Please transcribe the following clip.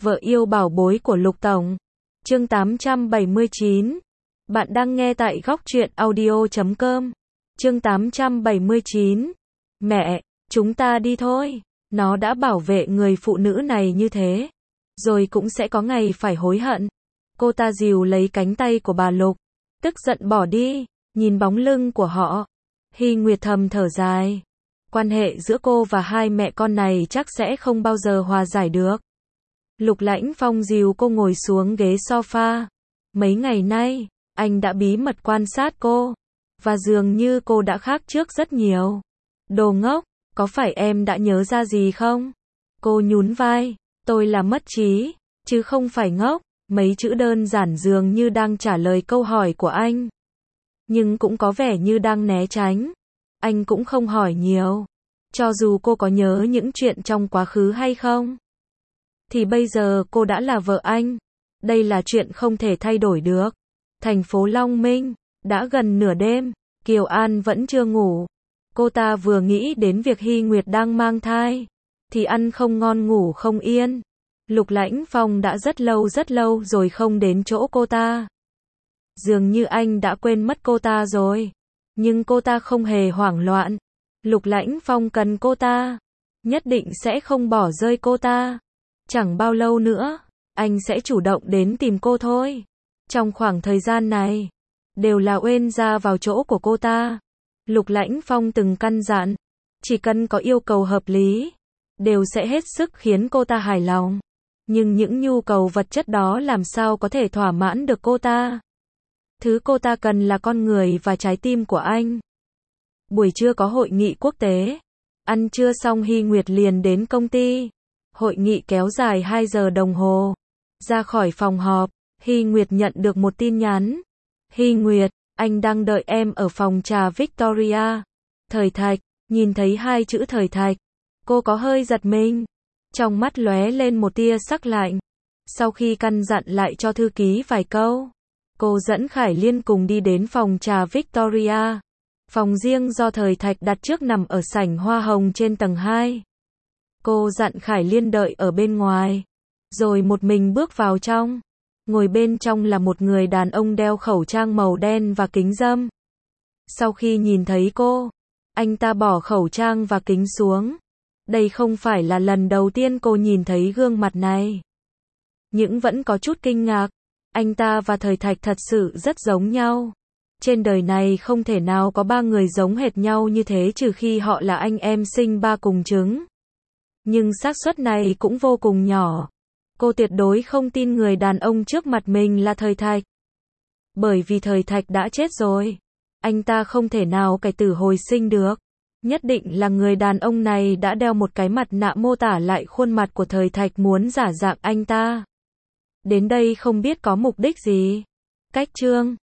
Vợ yêu bảo bối của Lục Tổng. Chương 879. Bạn đang nghe tại góc truyện audio.com. Chương 879. Mẹ, chúng ta đi thôi. Nó đã bảo vệ người phụ nữ này như thế, rồi cũng sẽ có ngày phải hối hận. Cô ta dìu lấy cánh tay của bà Lục, tức giận bỏ đi. Nhìn bóng lưng của họ, Hy Nguyệt thầm thở dài. Quan hệ giữa cô và hai mẹ con này chắc sẽ không bao giờ hòa giải được. Lục Lãnh Phong dìu cô ngồi xuống ghế sofa. Mấy ngày nay, anh đã bí mật quan sát cô, và dường như cô đã khác trước rất nhiều. Đồ ngốc, có phải em đã nhớ ra gì không? Cô nhún vai, tôi là mất trí, chứ không phải ngốc. Mấy chữ đơn giản dường như đang trả lời câu hỏi của anh, nhưng cũng có vẻ như đang né tránh. Anh cũng không hỏi nhiều. Cho dù cô có nhớ những chuyện trong quá khứ hay không, thì bây giờ cô đã là vợ anh. Đây là chuyện không thể thay đổi được. Thành phố Long Minh, đã gần nửa đêm, Kiều An vẫn chưa ngủ. Cô ta vừa nghĩ đến việc Hy Nguyệt đang mang thai, thì ăn không ngon ngủ không yên. Lục Lãnh Phong đã rất lâu rồi không đến chỗ cô ta. Dường như anh đã quên mất cô ta rồi. Nhưng cô ta không hề hoảng loạn. Lục Lãnh Phong cần cô ta, nhất định sẽ không bỏ rơi cô ta. Chẳng bao lâu nữa, anh sẽ chủ động đến tìm cô thôi. Trong khoảng thời gian này, đều là Uyên ra vào chỗ của cô ta. Lục Lãnh Phong từng căn dặn, chỉ cần có yêu cầu hợp lý, đều sẽ hết sức khiến cô ta hài lòng. Nhưng những nhu cầu vật chất đó làm sao có thể thỏa mãn được cô ta. Thứ cô ta cần là con người và trái tim của anh. Buổi trưa có hội nghị quốc tế. Ăn trưa xong Hy Nguyệt liền đến công ty. Hội nghị kéo dài 2 giờ đồng hồ. Ra khỏi phòng họp, Hy Nguyệt nhận được một tin nhắn. Hy Nguyệt, anh đang đợi em ở phòng trà Victoria. Thời Thạch. Nhìn thấy hai chữ Thời Thạch, cô có hơi giật mình. Trong mắt lóe lên một tia sắc lạnh. Sau khi căn dặn lại cho thư ký vài câu, cô dẫn Khải Liên cùng đi đến phòng trà Victoria. Phòng riêng do Thời Thạch đặt trước nằm ở sảnh hoa hồng trên tầng 2. Cô dặn Khải Liên đợi ở bên ngoài, rồi một mình bước vào trong. Ngồi bên trong là một người đàn ông đeo khẩu trang màu đen và kính râm. Sau khi nhìn thấy cô, anh ta bỏ khẩu trang và kính xuống. Đây không phải là lần đầu tiên cô nhìn thấy gương mặt này, nhưng vẫn có chút kinh ngạc. Anh ta và Thời Thạch thật sự rất giống nhau. Trên đời này không thể nào có 3 người giống hệt nhau như thế trừ khi họ là anh em sinh ba cùng trứng. Nhưng xác suất này cũng vô cùng nhỏ. Cô tuyệt đối không tin người đàn ông trước mặt mình là Thời Thạch. Bởi vì Thời Thạch đã chết rồi. Anh ta không thể nào cải tử hồi sinh được. Nhất định là người đàn ông này đã đeo một cái mặt nạ mô tả lại khuôn mặt của Thời Thạch muốn giả dạng anh ta. Đến đây không biết có mục đích gì. Cách chương